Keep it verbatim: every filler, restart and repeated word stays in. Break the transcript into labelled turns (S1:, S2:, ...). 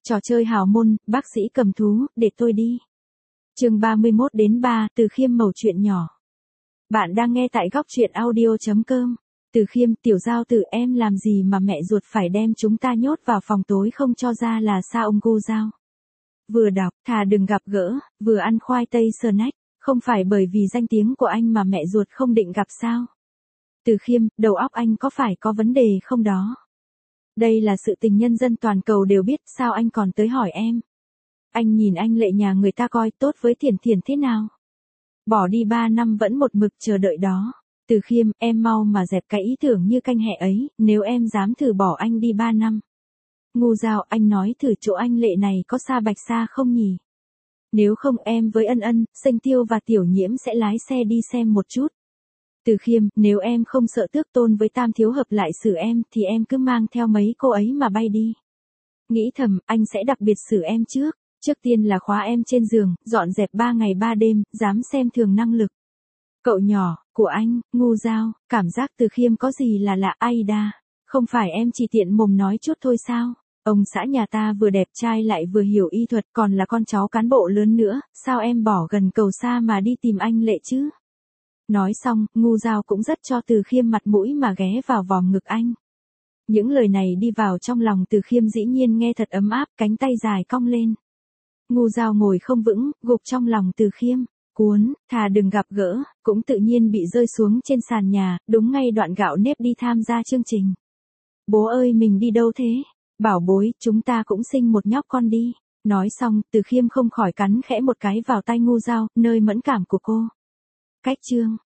S1: Trò chơi hào môn, bác sĩ cầm thú, để tôi đi. Chương ba mươi mốt đến ba, Từ Khiêm mẩu chuyện nhỏ. Bạn đang nghe tại góc truyện audio chấm com. Từ Khiêm, tiểu giao tử, em làm gì mà mẹ ruột phải đem chúng ta nhốt vào phòng tối không cho ra là sao ông cô giao? Vừa đọc, thà đừng gặp gỡ, vừa ăn khoai tây snack, không phải bởi vì danh tiếng của anh mà mẹ ruột không định gặp sao? Từ Khiêm, đầu óc anh có phải có vấn đề không đó? Đây là sự tình nhân dân toàn cầu đều biết, sao anh còn tới hỏi em? Anh nhìn anh Lệ nhà người ta coi tốt với Thiển Thiển thế nào? Bỏ đi ba năm vẫn một mực chờ đợi đó. Từ Khiêm, em mau mà dẹp cái ý tưởng như canh hẹ ấy, nếu em dám thử bỏ anh đi ba năm. Ngu Giao, anh nói thử chỗ anh Lệ này có xa Bạch Sa không nhỉ? Nếu không em với Ân Ân, Xanh Tiêu và Tiểu Nhiễm sẽ lái xe đi xem một chút. Từ Khiêm, nếu em không sợ Tước Tôn với Tam Thiếu hợp lại xử em thì em cứ mang theo mấy cô ấy mà bay đi. Nghĩ thầm, anh sẽ đặc biệt xử em trước. Trước tiên là khóa em trên giường, dọn dẹp ba ngày ba đêm, dám xem thường năng lực. Cậu nhỏ, của anh, Ngu Giao, cảm giác Từ Khiêm có gì là lạ, ai đa. Không phải em chỉ tiện mồm nói chút thôi sao? Ông xã nhà ta vừa đẹp trai lại vừa hiểu y thuật, còn là con cháu cán bộ lớn nữa, sao em bỏ gần cầu xa mà đi tìm anh Lệ chứ? Nói xong, Ngu Giao cũng rất cho Từ Khiêm mặt mũi mà ghé vào vòng ngực anh. Những lời này đi vào trong lòng Từ Khiêm dĩ nhiên nghe thật ấm áp, cánh tay dài cong lên. Ngu Giao ngồi không vững, gục trong lòng Từ Khiêm, cuốn, thà đừng gặp gỡ, cũng tự nhiên bị rơi xuống trên sàn nhà, đúng ngay đoạn gạo nếp đi tham gia chương trình. Bố ơi, mình đi đâu thế? Bảo bối, chúng ta cũng sinh một nhóc con đi. Nói xong, Từ Khiêm không khỏi cắn khẽ một cái vào tay Ngu Giao, nơi mẫn cảm của cô. Cách chương